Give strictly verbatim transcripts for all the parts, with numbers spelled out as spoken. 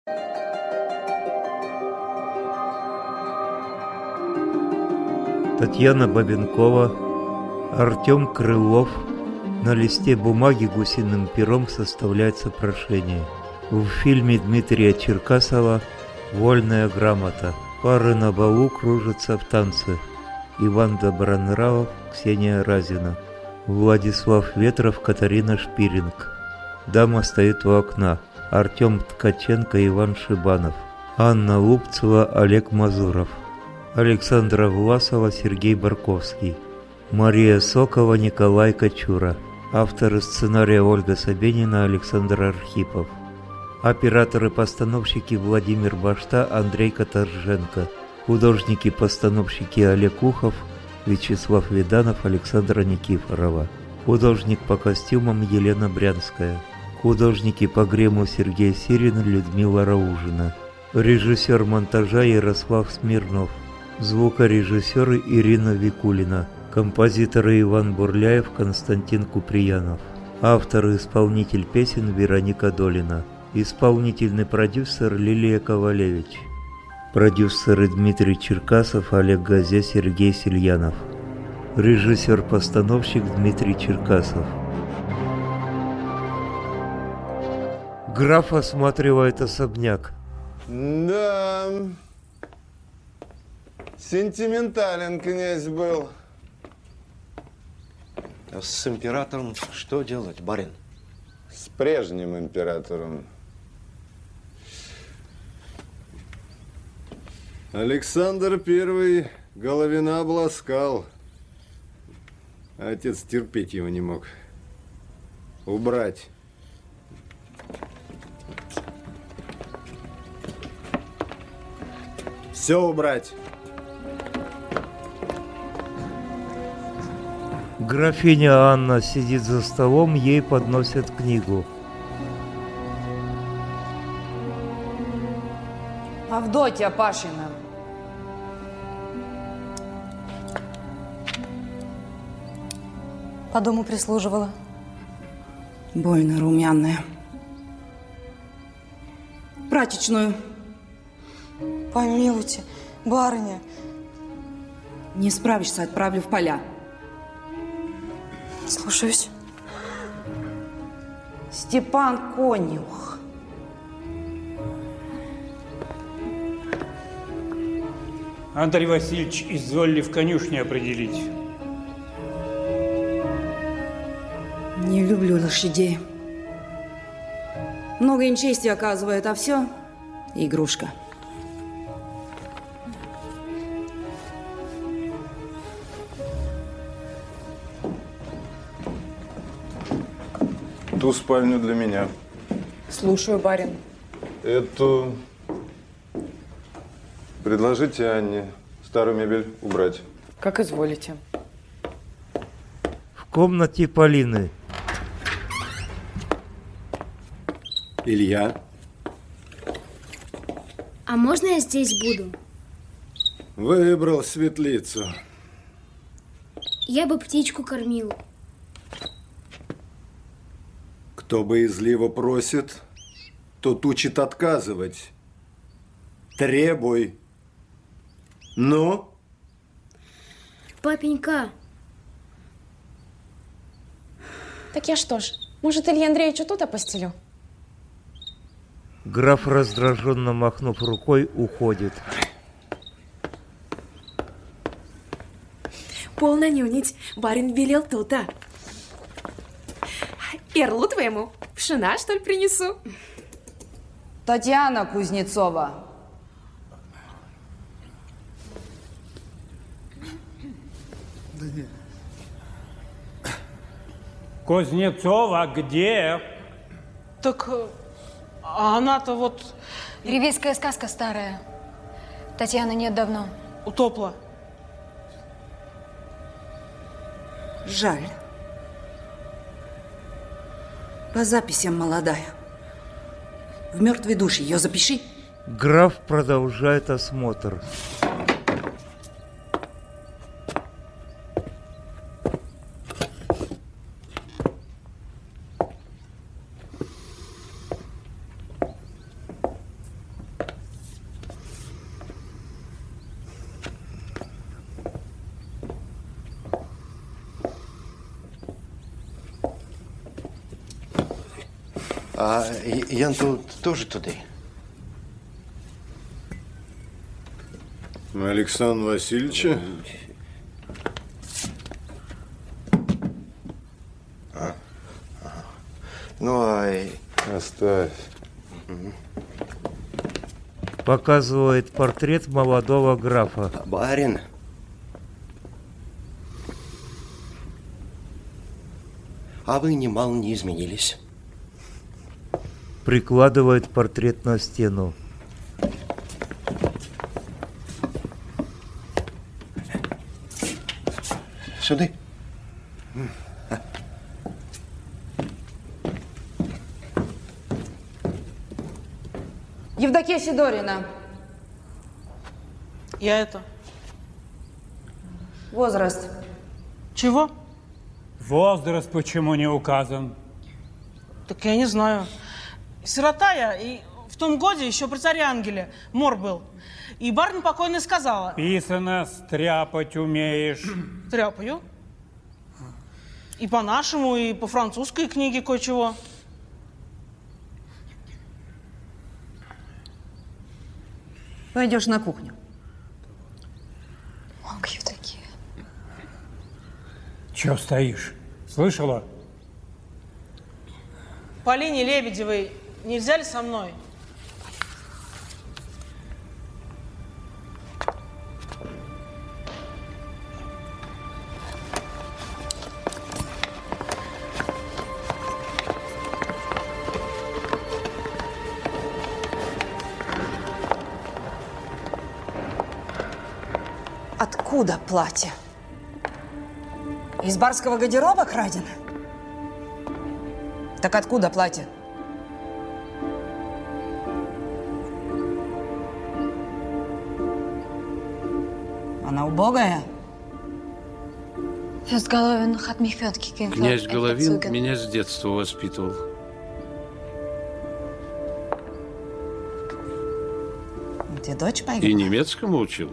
Татьяна Бабенкова, Артем Крылов. На листе бумаги гусиным пером составляется прошение. В фильме Дмитрия Черкасова «Вольная грамота». Пары на балу кружатся в танце. Иван Добронравов, Ксения Разина. Владислав Ветров, Катарина Шпиринг. Дама стоит у окна. Артем Ткаченко, Иван Шибанов. Анна Лупцева, Олег Мазуров. Александра Власова, Сергей Барковский. Мария Сокова, Николай Кочура. Авторы сценария Ольга Собенина, Александр Архипов. Операторы-постановщики Владимир Башта, Андрей Каторженко. Художники-постановщики Олег Ухов, Вячеслав Виданов, Александра Никифорова. Художник по костюмам Елена Брянская. Художники по гриму Сергей Сирин, Людмила Раужина. Режиссер монтажа Ярослав Смирнов. Звукорежиссеры Ирина Викулина. Композиторы Иван Бурляев, Константин Куприянов. Автор и исполнитель песен Вероника Долина. Исполнительный продюсер Лилия Ковалевич. Продюсеры Дмитрий Черкасов, Олег Газе, Сергей Сильянов. Режиссер-постановщик Дмитрий Черкасов. Граф осматривает особняк. Да, сентиментален князь был. А с императором что делать, барин? С прежним императором. Александр Первый Головина обласкал. Отец терпеть его не мог. Убрать. Все убрать. Графиня Анна сидит за столом, ей подносят книгу. Авдотья Пашина. По дому прислуживала. Больно румяная. Прачечную. Помилуйте, барыня. Не справишься, отправлю в поля. Слушаюсь. Степан Конюх. Андрей Васильевич, изволили в конюшне определить. Не люблю лошадей. Много им чести оказывает, а все игрушка. Ту спальню для меня. Слушаю, барин. Эту... Предложите Анне старую мебель убрать. Как изволите. В комнате Полины. Илья. А можно я здесь буду? Выбрал светлицу. Я бы птичку кормил. Кто боязливо просит, тот учит отказывать. Требуй. Ну? Папенька. Так я что ж, может, Илье Андреевичу тут опостелю? Граф, раздраженно махнув рукой, уходит. Полно нюнить, барин велел тута. Эрлу твоему пшена, что ли, принесу? Татьяна Кузнецова. Кузнецова где? Так а она-то вот... Ревизская сказка старая. Татьяны нет давно. Утопла. Жаль. По записям молодая. В мертвой душе ее запиши. Граф продолжает осмотр. А Ян тут тоже туда? Александр Васильевича? А. Ага. Ну, а... Оставь. Угу. Показывает портрет молодого графа. Барин. А вы немало не изменились. Прикладывает портрет на стену. Сюда. Евдокия Сидорина. Я это... Возраст. Чего? Возраст почему не указан? Так я не знаю. Сирота я, и в том годе еще при царе Ангеле мор был. И барыня покойная сказала... Писано, стряпать умеешь. Тряпаю. И по-нашему, и по французской книге кое-чего. Пойдешь на кухню. Ох, Евдокия. Чего стоишь? Слышала? Полине Лебедевой нельзя ли со мной? Откуда платье? Из барского гардероба крадено? Так откуда платье? Она убогая? Князь Головин Князь Головин меня с детства воспитывал. Где дочь погибла? И немецкому учил.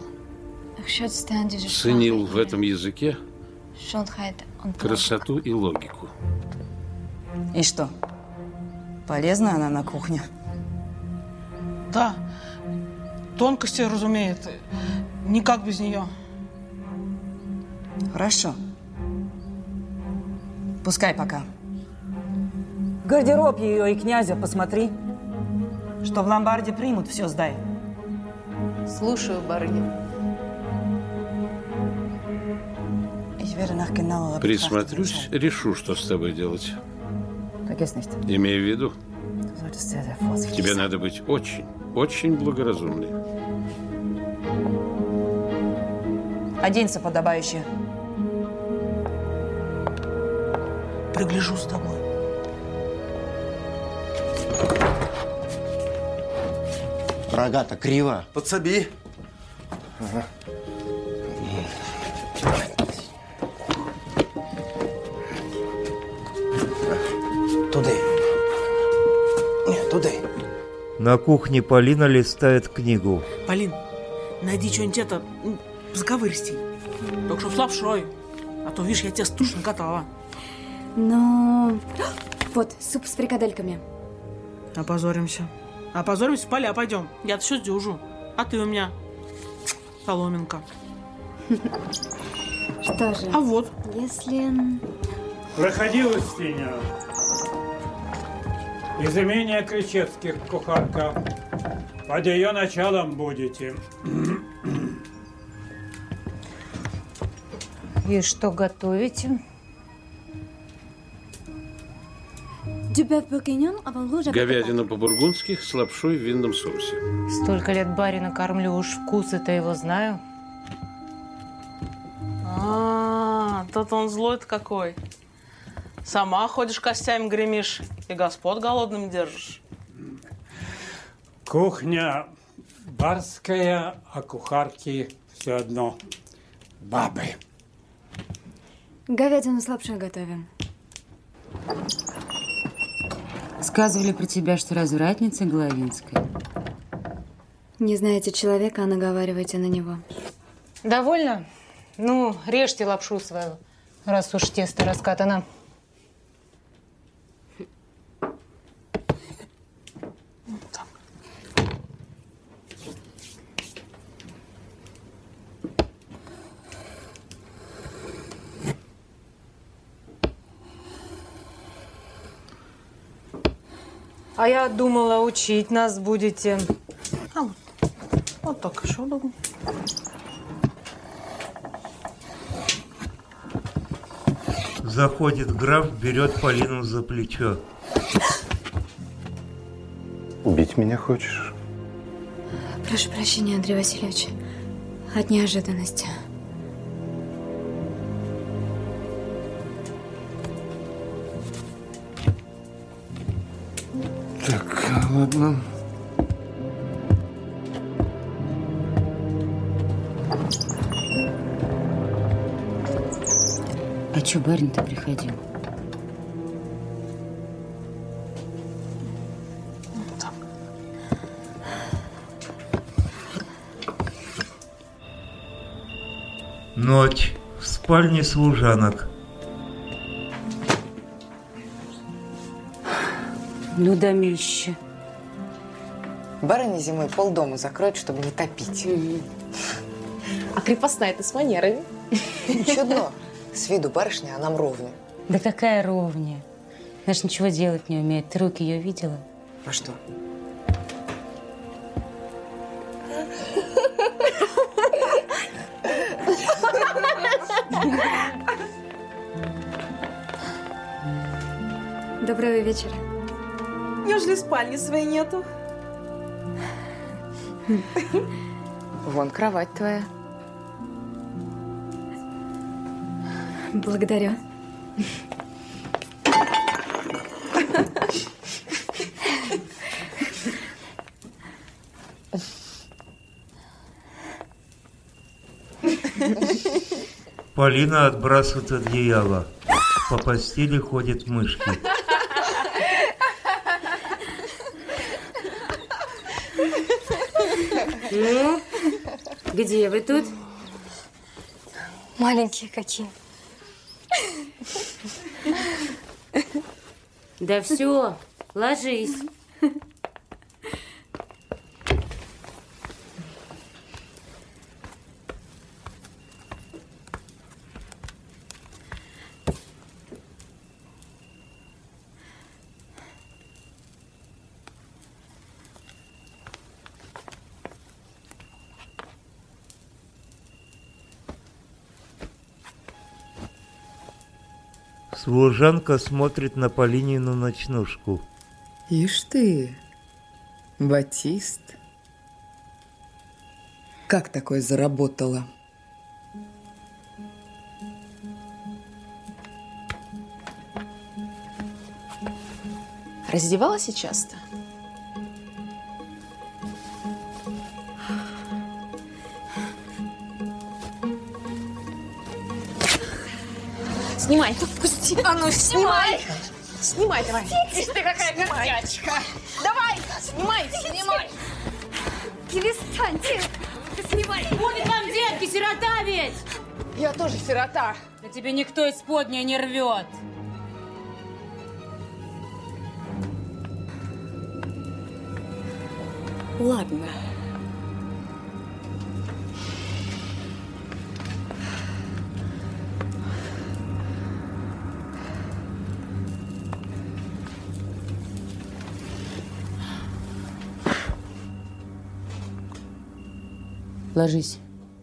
Ценил в этом языке красоту и логику. И что? Полезна она на кухне? Да. Тонкости разумеет. Никак без нее. Хорошо. Пускай пока. Гардероб ее и князя посмотри. Что в ломбарде примут, все сдай. Слушаю, барыня. Присмотрюсь, решу, что с тобой делать. Имей в виду, тебе надо быть очень, очень благоразумной. Оденься подобающе. Пригляжу с тобой. Рога-то криво. Подсоби. Ага. Туда. Нет, туда. На кухне Полина листает книгу. Полин, найди что-нибудь это, заковыристей. Только чтоб с лапшой. А то, видишь, я тебя стушно катала. Но... Вот, суп с фрикадельками. Опозоримся. Опозоримся, в поля пойдем. Я-то все сдюжу. А ты у меня соломинка. Что же? А вот. Если... Проходи, Устиня. Из имения Кричевских кухарка. Под ее началом будете. И что готовите? Говядина по-бургундски с лапшой в винном соусе. Столько лет барина кормлю, уж вкус-то его знаю. А, тот он злой-то какой. Сама ходишь, костями гремишь и господ голодным держишь. Кухня барская, а кухарки все одно бабы. Говядину с лапшой готовим. Сказывали про тебя, что развратница Головинская. Не знаете человека, а наговариваете на него. Довольно? Ну, режьте лапшу свою, раз уж тесто раскатано. А я думала, учить нас будете. А вот, вот так еще удобно. Заходит граф, берет Полину за плечо. Убить меня хочешь? Прошу прощения, Андрей Васильевич, от неожиданности. Так, ладно. А чё, барин-то приходил? Ночь. В спальне служанок. Ну, домище. Барыня зимой полдома закроет, чтобы не топить. Mm-hmm. А крепостная-то с манерами. Чудно. С виду барышня, а нам ровня. Да какая ровня? Она ж ничего делать не умеет. Ты руки ее видела? А что? Доброго вечера. Неужели спальни своей нету? Вон кровать твоя. Благодарю. Полина отбрасывает одеяло. По постели ходят мышки. Ну, где вы тут? Маленькие какие. Да все, ложись. Служанка смотрит на Полинину ночнушку. Ишь ты, Батист. Как такое заработала? Раздевалась и часто? Снимай. Пусти. А ну, снимай. Снимай, давай. Ишь ты какая горячка. Давай, снимай, снимай. Перестаньте. Снимай. Будет вам детки, сирота ведь. Я тоже сирота. Да тебе никто из подня не рвет. Ладно. Ложись.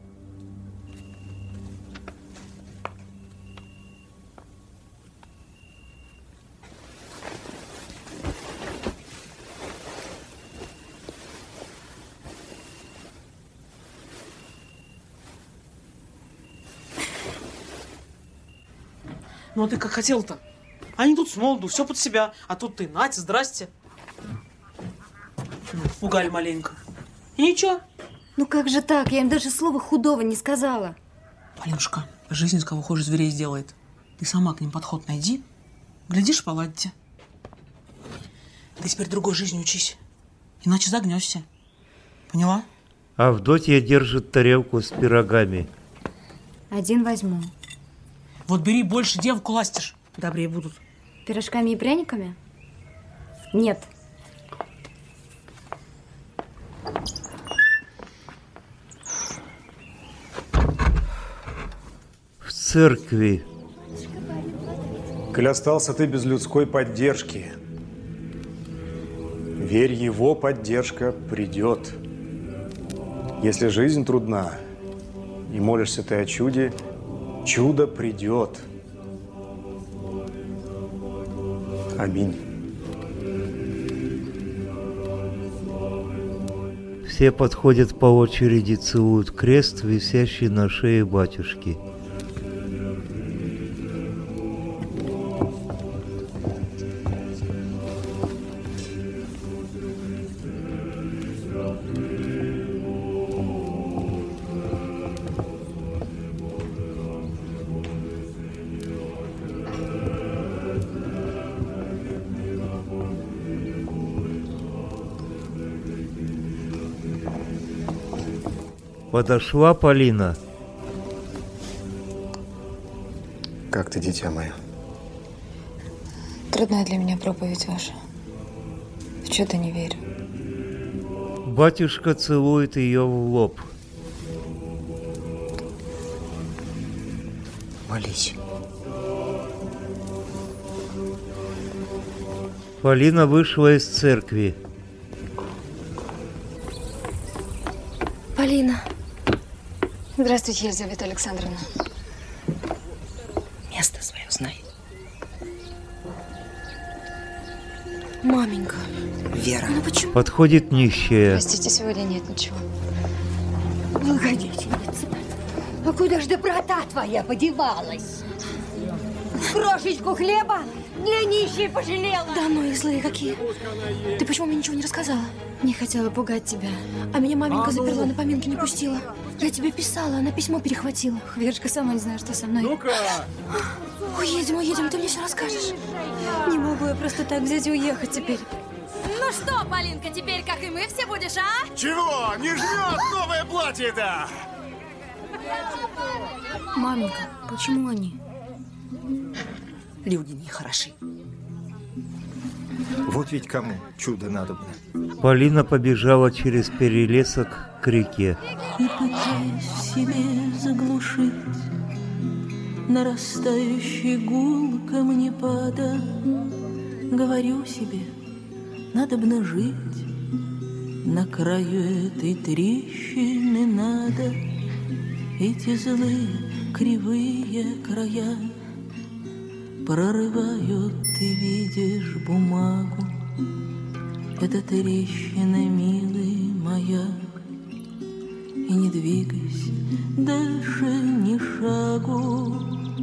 Ну а ты как хотел-то? Они тут с молоду, все под себя. А тут ты, нате, здрасте. Ну, пугали маленько. И ничего. Ну как же так? Я им даже слова худого не сказала. Полинушка, жизнь из кого хуже зверей сделает. Ты сама к ним подход найди. Глядишь, поладите. Ты теперь другой жизни учись. Иначе загнешься. Поняла? Авдотья держит тарелку с пирогами. Один возьму. Вот бери больше, девку ластишь. Добрее будут. Пирожками и пряниками? Нет. В церкви. Коль остался ты без людской поддержки, Поверь, его поддержка придет. Если жизнь трудна, и молишься ты о чуде, чудо придет. Аминь. Все подходят по очереди, целуют крест, висящий на шее батюшки. Подошла Полина. Как ты, дитя мое? Трудная для меня проповедь ваша. В чудо не верю. Батюшка целует ее в лоб. Молись. Полина вышла из церкви. Полина. Здравствуйте, Елизавета Александровна. Место свое знай. Маменька. Вера. Ну почему? Подходит нищая. Простите, сегодня нет ничего. Благодетельница, а куда ж доброта твоя подевалась? Крошечку хлеба для нищей пожалела. Да ну и злые какие. Ты почему мне ничего не рассказала? Не хотела пугать тебя. А меня маменька А ну. заперла, на поминки не пустила. Я тебе писала, она письмо перехватила. Верочка сама не знает, что со мной. Ну-ка! Уедем, уедем, ты мне все расскажешь. Не могу я просто так взять и уехать теперь. Ну что, Полинка, теперь как и мы все будешь, а? Чего? Не жмет новое платье-то? Маменька, почему они? Люди нехороши. Вот ведь кому чудо надобно. Полина побежала через перелесок к реке. И пытаясь в себе заглушить нарастающий гул камнепада, говорю себе, надобно жить. На краю этой трещины надо. Эти злые кривые края прорывают, ты видишь, бумагу. Это трещина, милый моя. И не двигайся дальше ни шагу.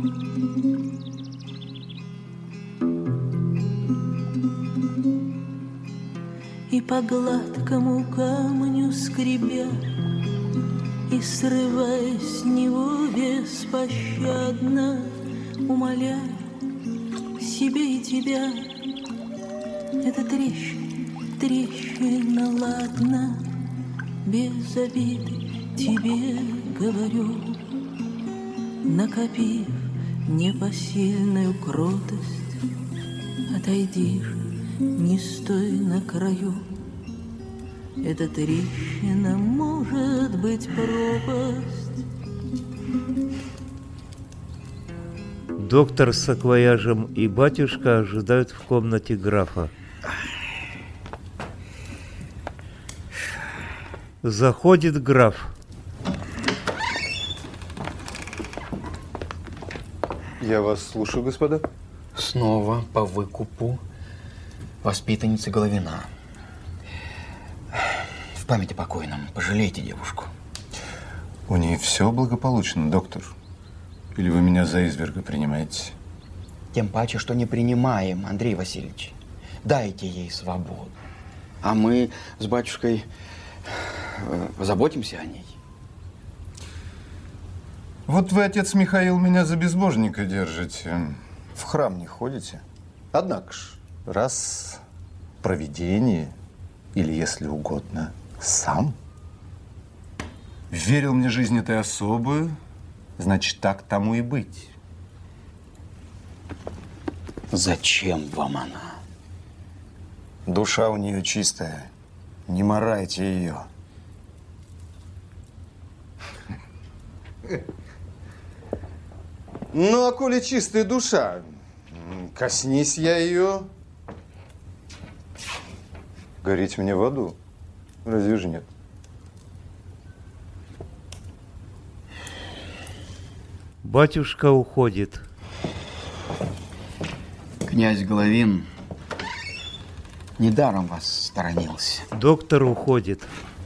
И по гладкому камню скребя, и срывая с него беспощадно, умоляю себе и тебя. Это трещина, трещина, ладно, без обиды тебе говорю, накопив непосильную кротость, отойди же, не стой на краю. Эта трещина может быть пропасть. Доктор с саквояжем и батюшка ожидают в комнате графа. Заходит граф. Я вас слушаю, господа. Снова по выкупу воспитанницы Головина. В память о покойном. Пожалейте девушку. У нее все благополучно, доктор. Или вы меня за изверга принимаете? Тем паче, что не принимаем, Андрей Васильевич. Дайте ей свободу. А мы с батюшкой заботимся о ней. Вот вы, отец Михаил, меня за безбожника держите. В храм не ходите? Однако ж, раз провидение, или, если угодно, сам верил мне жизнь этой особы, значит, так тому и быть. Зачем вам она? Душа у нее чистая. Не марайте ее. Ну, а коли чистая душа, коснись я ее, гореть мне в аду. Разве же нет? Батюшка уходит. Князь Головин недаром вас сторонился. Доктор уходит.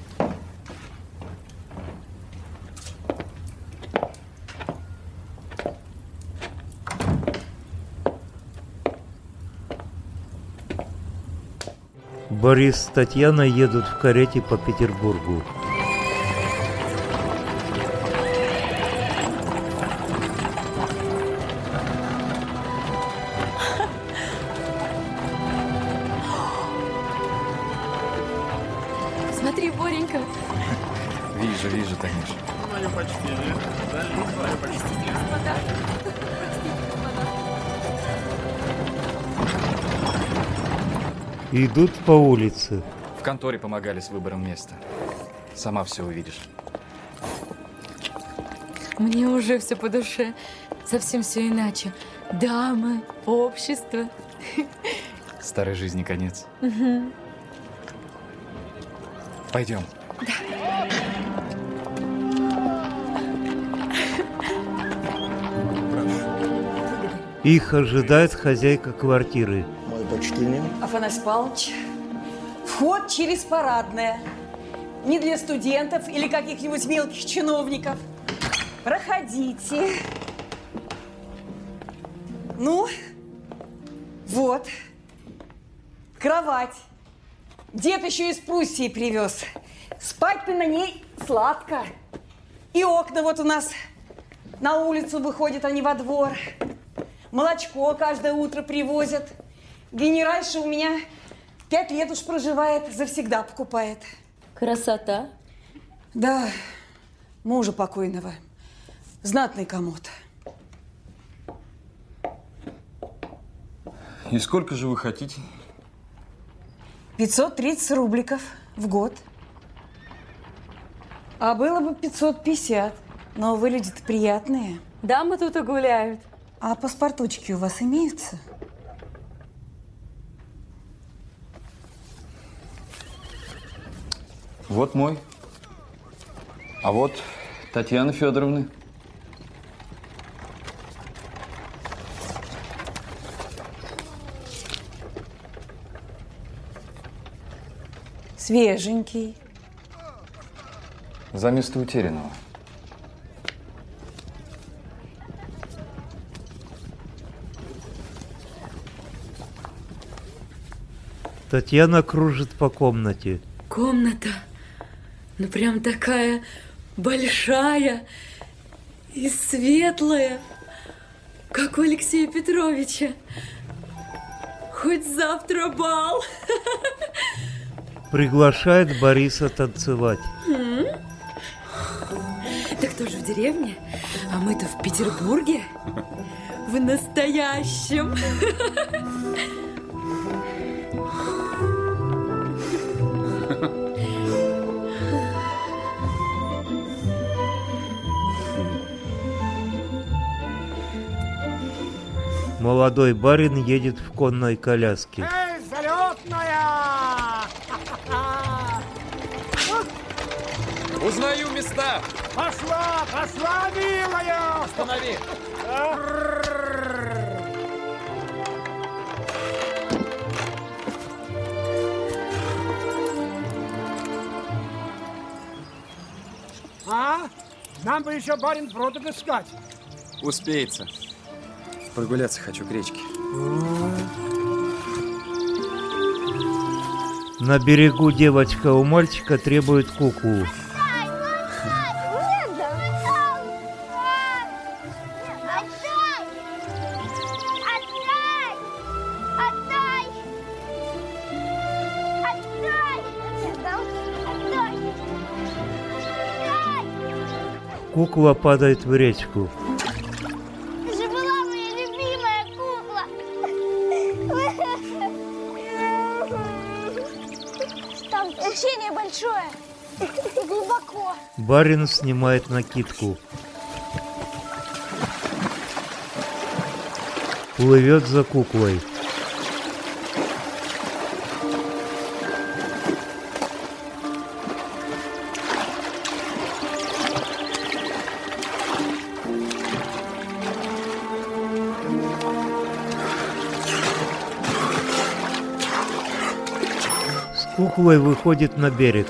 Борис с Татьяной едут в карете по Петербургу. Смотри, Боренька. Вижу, вижу, Танюша. Мое почтение. Мое почтение. Господа. Идут по улице. В конторе помогали с выбором места. Сама все увидишь. Мне уже все по душе. Совсем все иначе. Дамы, общество. Старой жизни конец. Угу. Пойдем. Их ожидает хозяйка квартиры. Мое почтение. Афанасий Павлович, вход через парадное. Не для студентов или каких-нибудь мелких чиновников. Проходите. Ну, вот. Кровать. Дед еще из Пруссии привез. Спать-то на ней сладко. И окна вот у нас на улицу выходят, а не во двор. Молочко каждое утро привозят. Генеральша у меня пять лет уж проживает, завсегда покупает. Красота. Да, мужа покойного. Знатный комод. И сколько же вы хотите? пятьсот тридцать рубликов в год. А было бы пятьсот пятьдесят. Но вы люди-то приятные. Дамы тут и гуляют. А паспортучки у вас имеются? Вот мой. А вот Татьяны Федоровны. Свеженький. За место утерянного. Татьяна кружит по комнате. Комната, ну прям такая большая и светлая, как у Алексея Петровича. Хоть завтра бал. Приглашает Бориса танцевать. Так тоже в деревне, а мы-то в Петербурге, в настоящем. Молодой барин едет в конной коляске. Эй, залетная! Узнаю места! Пошла, пошла, милая! Останови! А? Нам бы еще барин брод отыскать. Успеется. Прогуляться хочу к речке. На берегу девочка у мальчика требует куклу. Кукла падает в речку. Это же была моя любимая кукла. Там течение большое и глубоко. Барин снимает накидку. Плывет за куклой. куклой выходит на берег.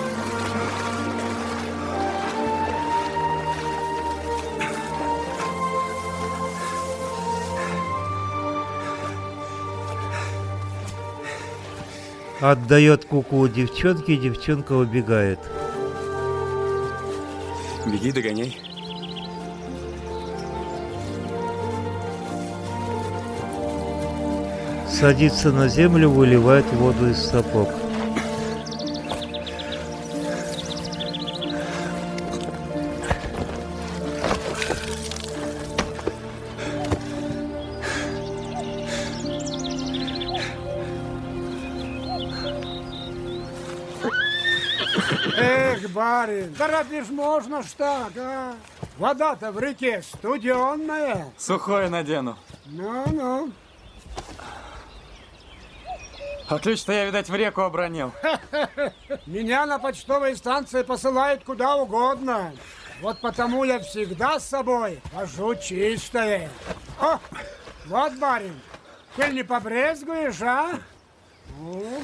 Отдает куклу девчонке, девчонка убегает. Беги, догоняй. Садится на землю, выливает воду из сапог. Эх, барин, да разве ж можно ж так, а? Вода-то в реке студенная. Сухое надену. Ну-ну. А ключ-то я, видать, в реку обронил. Меня на почтовой станции посылают куда угодно. Вот потому я всегда с собой хожу чистое. О, вот, барин, ты не побрезгуешь, а? Ну.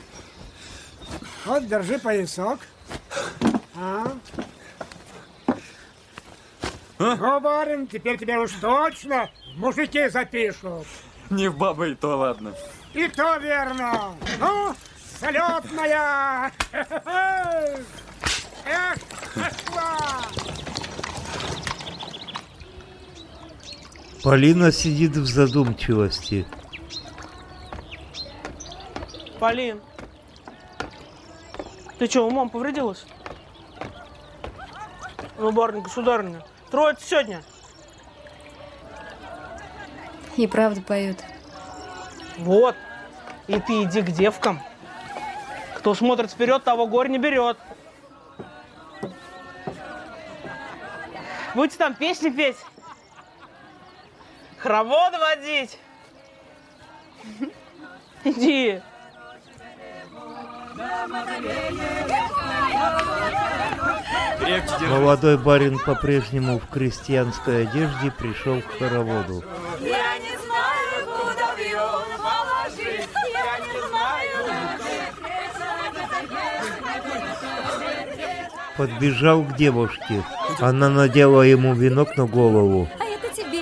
Вот, держи поясок. А? А? Ну, барин, теперь тебя уж точно в мужики запишут. Не в бабы и то, ладно. И то верно. Ну, залетная. Эх, пошла. Полина сидит в задумчивости. Полин, ты что, умом повредилась? Ну, барынька, сударыня, троица сегодня. И правда поют. Вот. И ты иди к девкам. Кто смотрит вперед, того горе не берет. Будете там песни петь, хоровод водить. Иди. Молодой барин по-прежнему в крестьянской одежде пришел к хороводу. Я не знаю, куда бьет положить, я не знаю. Подбежал к девушке. Она надела ему венок на голову. А это тебе.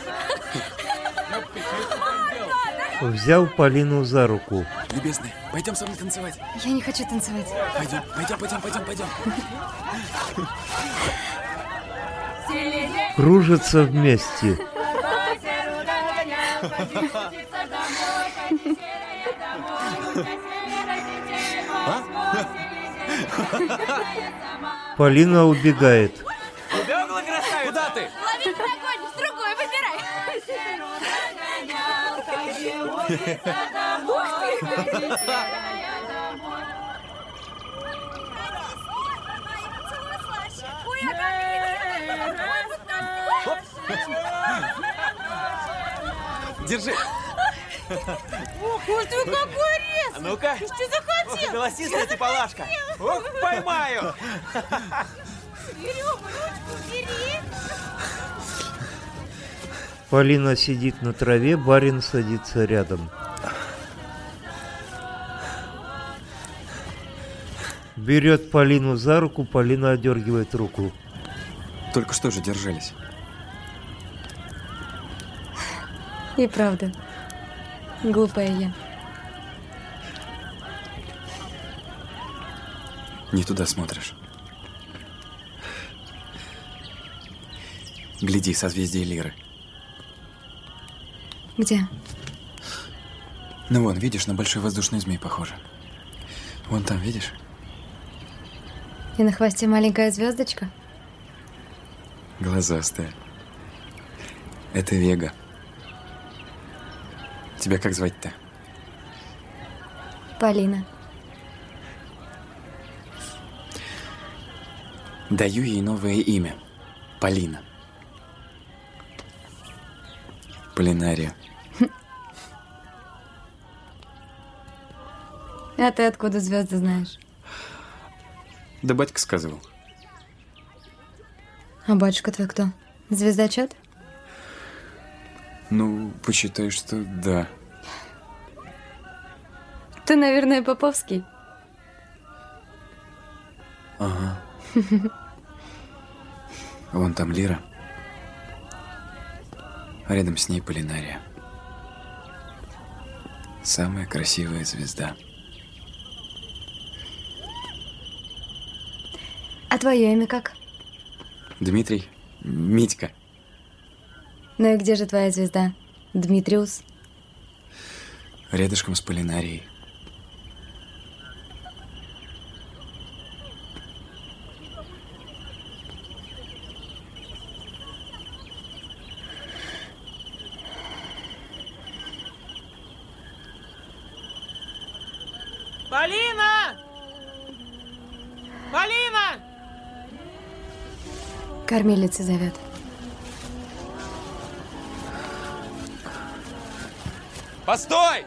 Взял Полину за руку. Любезный, пойдем со мной танцевать. Я не хочу танцевать. Пойдем, пойдем, пойдем, пойдем, пойдем. Кружатся вместе. Полина убегает. Убегла, красавица? Куда ты? Лови огонь, с другой выбирай. Держи. Ох, ты какой резкий. А ну-ка. Ты что захотел? Ох, голосистая ты, Палашка. Ох, поймаю. Берем ручку, бери. Полина сидит на траве, барин садится рядом. Берет Полину за руку, Полина одергивает руку. Только что же держались. И правда. Глупая я. Не туда смотришь. Гляди, созвездие Лиры. Где? Ну вон, видишь, на большой воздушный змей похоже. Вон там, видишь? И на хвосте маленькая звездочка? Глазастая. Это Вега. Тебя как звать-то? Полина. Даю ей новое имя. Полина. Полинария. А ты откуда звезды знаешь? Да батька сказывал. А батюшка твой кто? Звездочет? Ну, почитай, что да. Ты, наверное, Поповский. Ага. Вон там Лира. А рядом с ней Полинария. Самая красивая звезда. А твое имя как? Дмитрий. Митька. Ну и где же твоя звезда? Дмитриус? Рядышком с Полинарией. Полина! Полина! Кормилица зовет. Постой!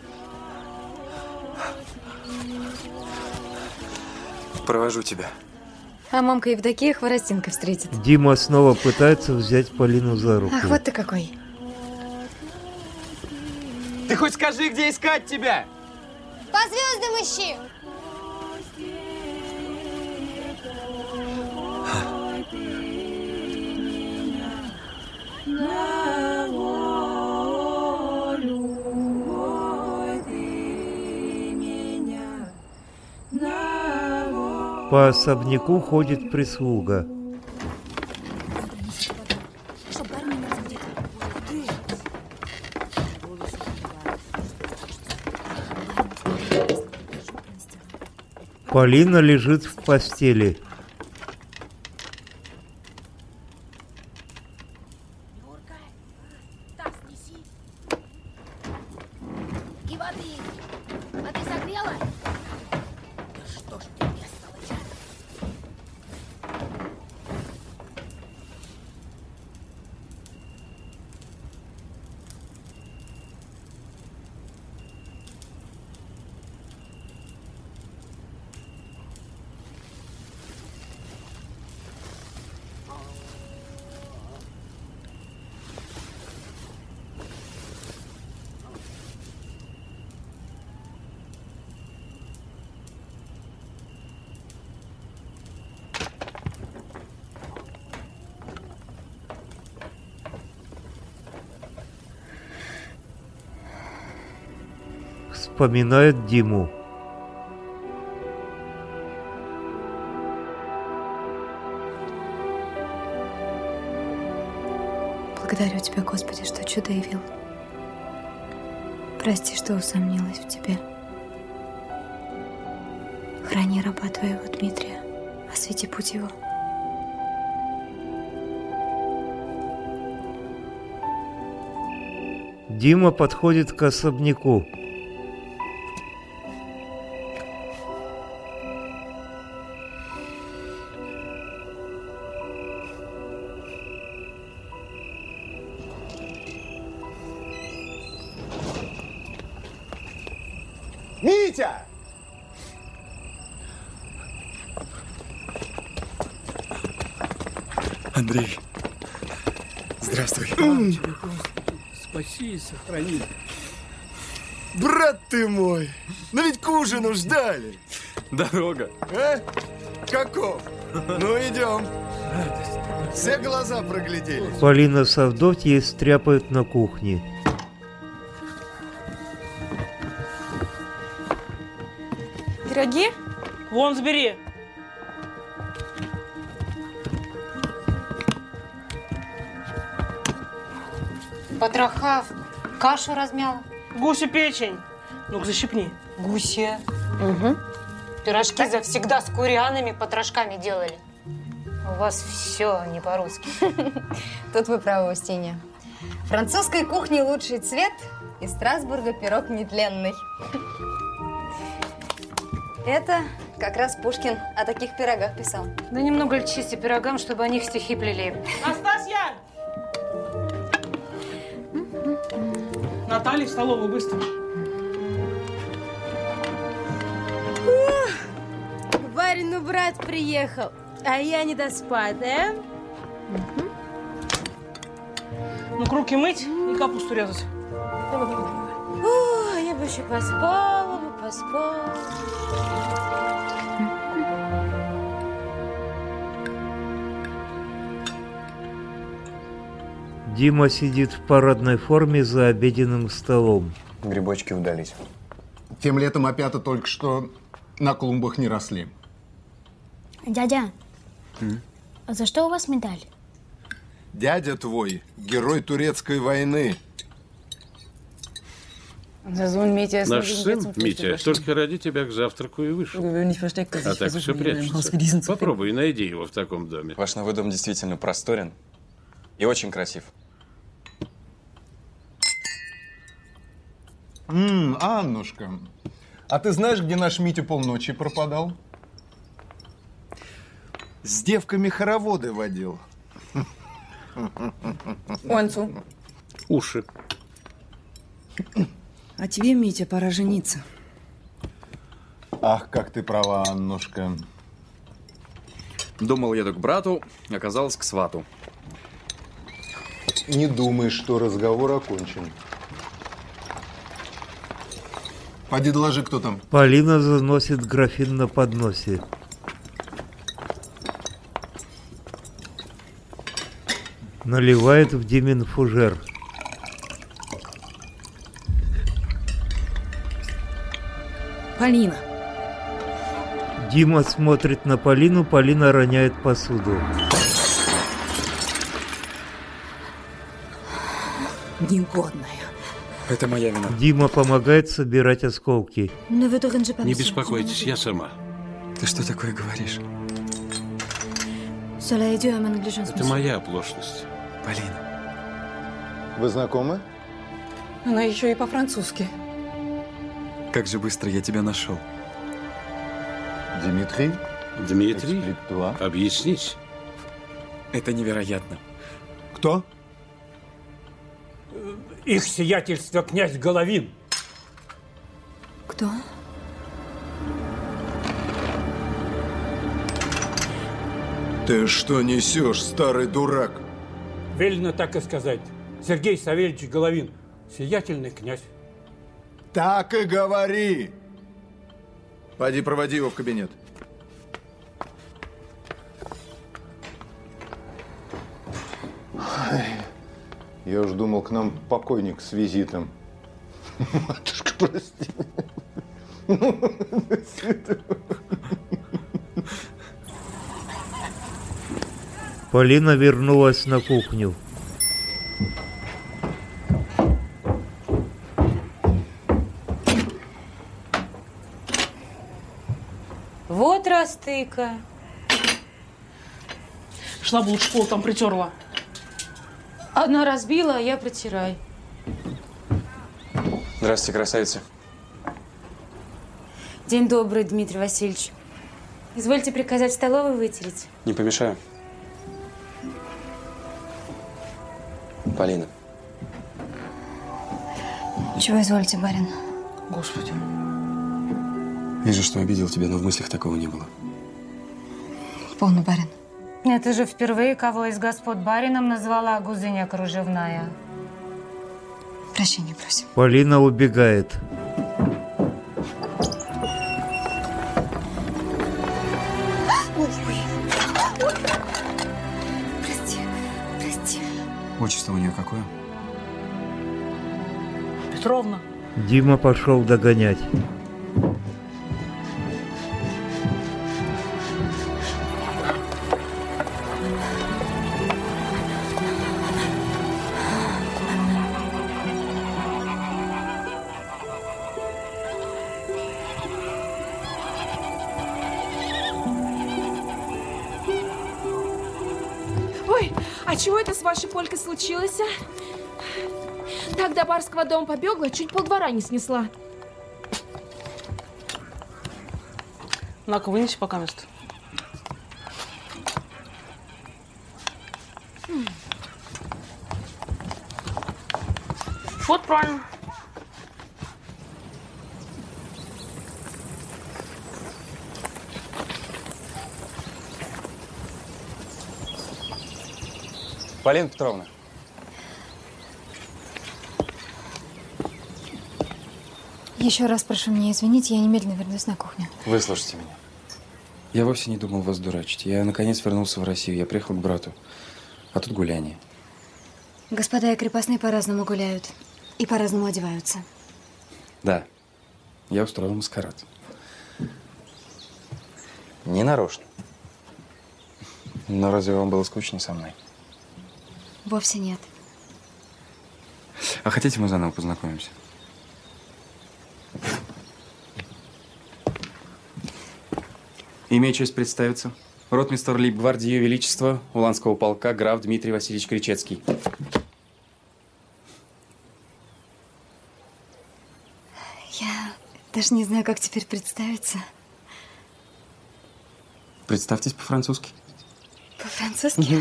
Провожу тебя. А мамка Евдокия Хворостинка встретит. Дима снова пытается взять Полину за руку. Ах, вот ты какой. Ты хоть скажи, где искать тебя? По звездам ищи. По особняку ходит прислуга. Полина лежит в постели. И воды. А ты согрела? Что ж ты без стала? Вспоминает Диму. Благодарю тебя, Господи, что чудо явил. Прости, что усомнилась в тебе. Храни раба твоего Дмитрия, освети путь его. Дима подходит к особняку. Митя! Андрей, здравствуй. Спаси и сохрани. Брат ты мой, но ведь к ужину ждали. Дорога. А? Каков? Ну, идем. Все глаза проглядели. Полина с Авдотьей стряпают на кухне. Пироги? Вон, сбери. Потроха, кашу размял. Гусю печень. Ну-ка, защипни. Гусья. Угу. Пирожки завсегда с курианными потрошками делали. У вас все не по-русски. Тут вы правы, Устинья. Французской кухни лучший цвет, из Страсбурга пирог нетленный. Это как раз Пушкин о таких пирогах писал. Да немного льчисти пирогам, чтобы о них стихи плели. Настасья! Наталья, в столовую, быстро. К барину брат приехал, а я не доспать, да? Ну, руки мыть и капусту резать. Давай, давай, давай. О, я бы еще поспала бы, поспала. Дима сидит в парадной форме за обеденным столом. Грибочки удались. Тем летом опята только что на клумбах не росли. Дядя, М? а за что у вас медаль? Дядя твой герой турецкой войны. Наш сын, Митя, только ради тебя к завтраку и вышел. А так все прячется. Попробуй, найди его в таком доме. Ваш новый дом действительно просторен и очень красив. Ммм, Аннушка, а ты знаешь, где наш Митя полночи пропадал? С девками хороводы водил. Онцу. Уши. А тебе, Митя, пора жениться. Ах, как ты права, Аннушка. Думал, еду к брату, оказалось к свату. Не думай, что разговор окончен. Поди доложи, кто там. Полина заносит графин на подносе. Наливает в Димин фужер. Полина. Дима смотрит на Полину, Полина роняет посуду. Негодная. Это моя вина. Дима помогает собирать осколки. Не беспокойтесь, я сама. Ты что такое говоришь? Это моя оплошность. Полина. Вы знакомы? Она еще и по-французски. Как же быстро я тебя нашел. Дмитрий? Дмитрий? Объяснись. Это невероятно. Кто? Их сиятельство князь Головин. Кто? Ты что несешь, старый дурак? Велено так и сказать. Сергей Савельевич Головин, сиятельный князь. Так и говори. Пойди, проводи его в кабинет. Ой, я уж думал, к нам покойник с визитом. Матушка, прости. Полина вернулась на кухню. Вот растыка. Шла бы лучше пол там притерла. Одна разбила, а я протирай. Здравствуйте, красавица. День добрый, Дмитрий Васильевич. Извольте приказать в столовой вытереть. Не помешаю. Полина. Чего извольте, барин? Господи. Вижу, что обидел тебя, но в мыслях такого не было. Полно, барин. Это же впервые кого из господ барином назвала гузыня кружевная. Прощения просим. Полина убегает. Прости, прости. Отчество у нее какое? Петровна. Дима пошел догонять. Ой, а чего это с вашей Полькой случилось, а? Так до барского дома побегла, чуть полдвора не снесла. На-ка, вынеси пока место. Вот правильно. Полина Петровна. Еще раз прошу меня извинить, я немедленно вернусь на кухню. Выслушайте меня. Я вовсе не думал вас дурачить. Я наконец вернулся в Россию. Я приехал к брату. А тут гуляние. Господа и крепостные по-разному гуляют и по-разному одеваются. Да, я устроил маскарад. Не нарочно. Но разве вам было скучно со мной? Вовсе нет. А хотите, мы заново познакомимся? Имею честь представиться. Ротмистр лейб-гвардии Ее Величества Уланского полка граф Дмитрий Васильевич Кричецкий. Я даже не знаю, как теперь представиться. Представьтесь по-французски. По-французски? Угу.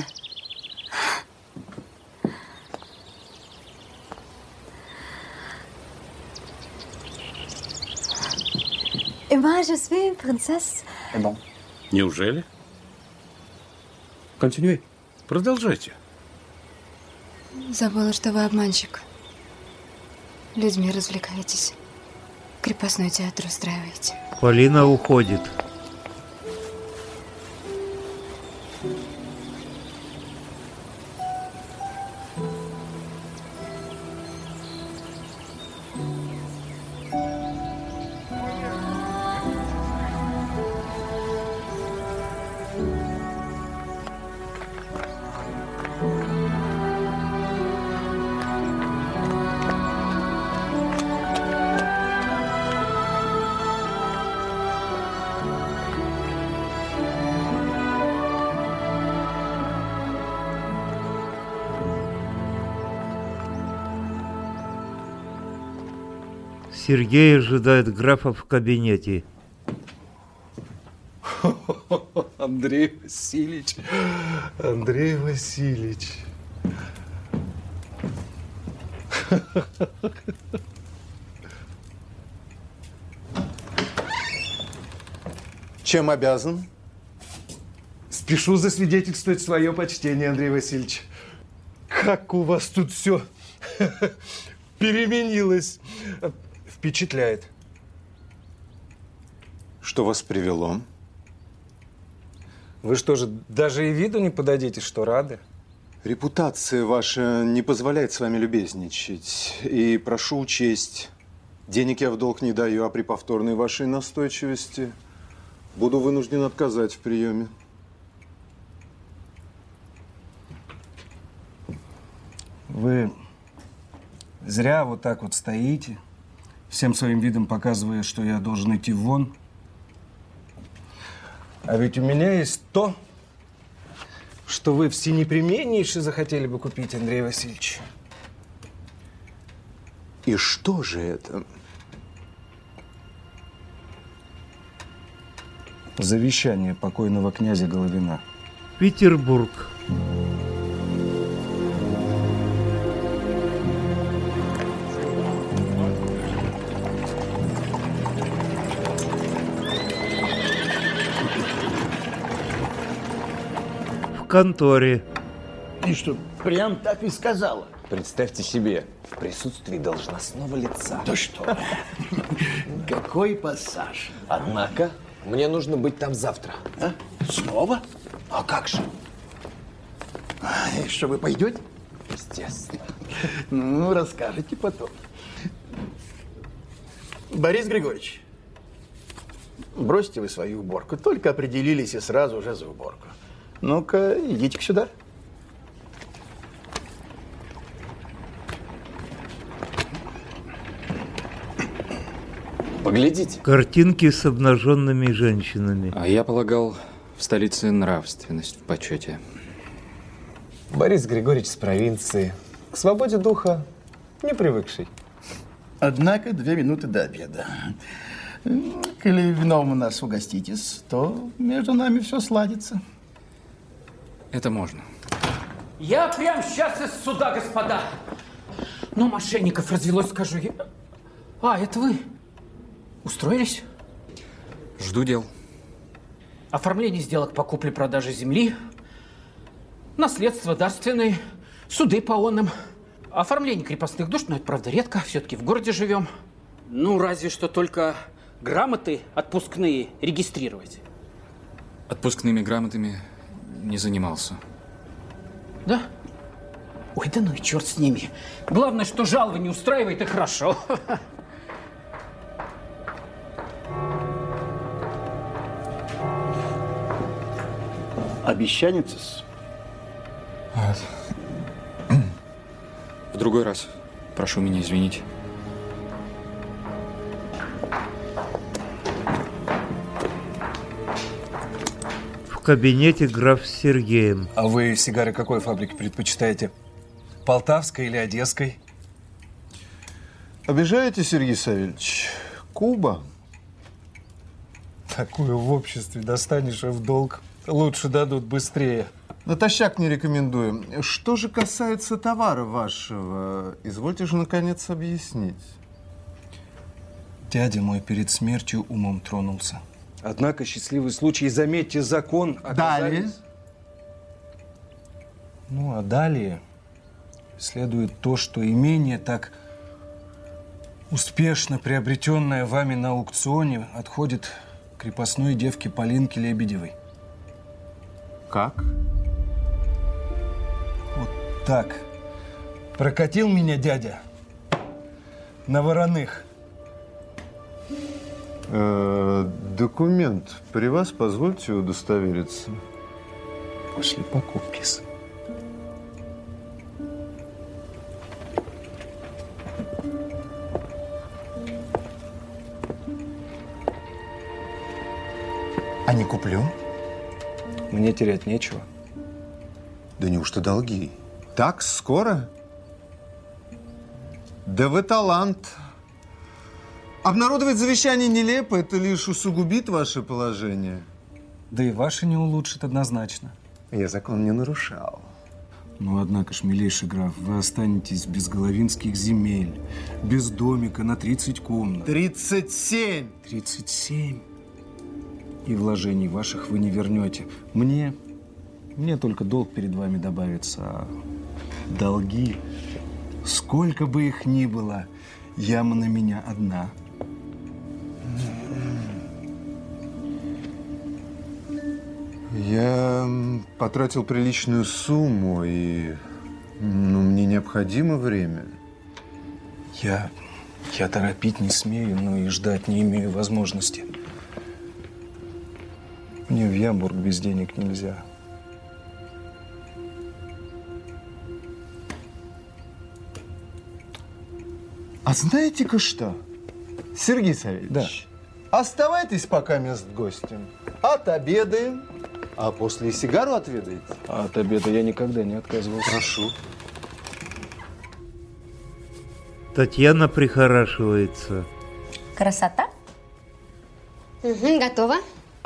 Et moi, je suis princesse. Eh bon. Неужели? Континуй. Продолжайте. Забыла, что вы обманщик. Людьми развлекаетесь. Крепостной театр устраиваете. Полина уходит. Сергей ожидает графа в кабинете. Андрей Васильевич, Андрей Васильевич. Чем обязан? Спешу засвидетельствовать свое почтение, Андрей Васильевич. Как у вас тут все переменилось. Впечатляет. Что вас привело? Вы что же, даже и виду не подадите, что рады? Репутация ваша не позволяет с вами любезничать. И прошу учесть, денег я в долг не даю, а при повторной вашей настойчивости буду вынужден отказать в приеме. Вы зря вот так вот стоите, всем своим видом показывая, что я должен идти вон. А ведь у меня есть то, что вы всенепременнейше захотели бы купить, Андрей Васильевич. И что же это? Завещание покойного князя Головина. Петербург. В конторе. И что, прям так и сказала? Представьте себе, в присутствии должностного лица. Да что? Какой пассаж. Однако, мне нужно быть там завтра. А? Снова? А как же? И что, вы пойдете? Естественно. Ну, расскажете потом. Борис Григорьевич, бросьте вы свою уборку. Только определились и сразу же за уборку. Ну-ка, идите-ка сюда. Поглядите. Картинки с обнаженными женщинами. А я полагал, в столице нравственность в почете. Борис Григорьевич с провинции. К свободе духа не привыкший. Однако две минуты до обеда. Коли вином у нас угоститесь, то между нами все сладится. Это можно. Я прямо сейчас из суда, господа. Ну, мошенников развелось, скажу я. А, это вы? Устроились? Жду дел. Оформление сделок по купле-продаже земли, наследство дарственное, суды по онным, оформление крепостных душ, но это, правда, редко, все-таки в городе живем. Ну, разве что только грамоты отпускные регистрировать. Отпускными грамотами не занимался. Да? Ой, да ну и черт с ними. Главное, что жалование устраивает, и хорошо. Обещанница-с? В другой раз. Прошу меня извинить. В кабинете граф с Сергеем. А вы сигары какой фабрики предпочитаете? Полтавской или Одесской? Обижаете, Сергей Савельевич? Куба? Такую в обществе достанешь и в долг. Лучше дадут быстрее. Натощак не рекомендую. Что же касается товара вашего, извольте же наконец объяснить. Дядя мой перед смертью умом тронулся. Однако счастливый случай, заметьте, закон оказались... Далее? Ну, а далее следует то, что имение, так успешно приобретенное вами на аукционе, отходит крепостной девке Полинке Лебедевой. Как? Вот так. Прокатил меня дядя на вороных. Э, документ при вас, позвольте удостовериться. После покупки. А не куплю? Мне терять нечего. Да неужто долги? Так скоро? Да вы талант. Обнародовать завещание нелепо, это лишь усугубит ваше положение. Да и ваше не улучшит однозначно. Я закон не нарушал. Ну, однако ж, милейший граф, вы останетесь без головинских земель, без домика на тридцать комнат. Тридцать семь! Тридцать семь. И вложений ваших вы не вернете. Мне, мне только долг перед вами добавится, а долги, сколько бы их ни было, яма на меня одна. Я потратил приличную сумму, и ну, мне необходимо время. Я, я торопить не смею, но и ждать не имею возможности. Мне в Ямбург без денег нельзя. А знаете-ка что, Сергей Савельевич? Да. Оставайтесь пока мест гостем. Отобедаем, а после и сигару отведаете. А от обеда я никогда не отказывался. Прошу. Татьяна прихорашивается. Красота? Угу, готово.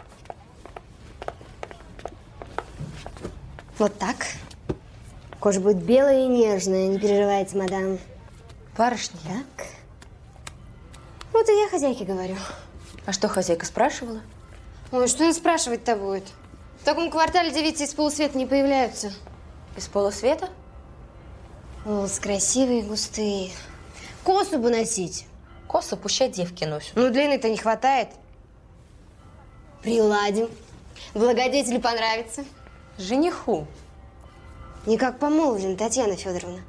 Вот так. Кожа будет белая и нежная, не переживайте, мадам. Барышня? Так. Вот и я хозяйке говорю. А что хозяйка спрашивала? Ой, что она спрашивать-то будет? В таком квартале девицы из полусвета не появляются. Из полусвета? Волосы красивые, густые. Косу бы носить. Косу пущай девки носят. Ну, длины-то не хватает. Приладим. Благодетелю понравится. Жениху. Не как помолвлен, Татьяна Федоровна.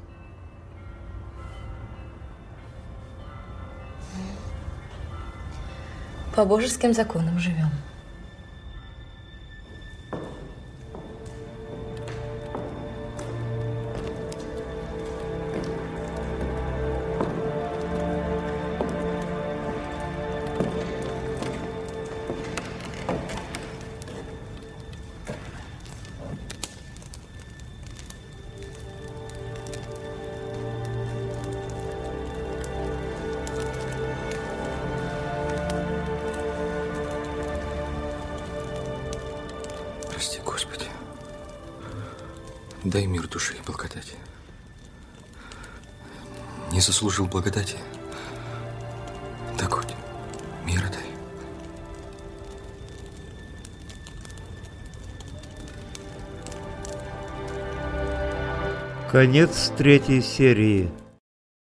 По божеским законам живем. Прости, Господи. Дай мир душе и благодать. Не заслужил благодати. Так хоть мира дай. Конец третьей серии.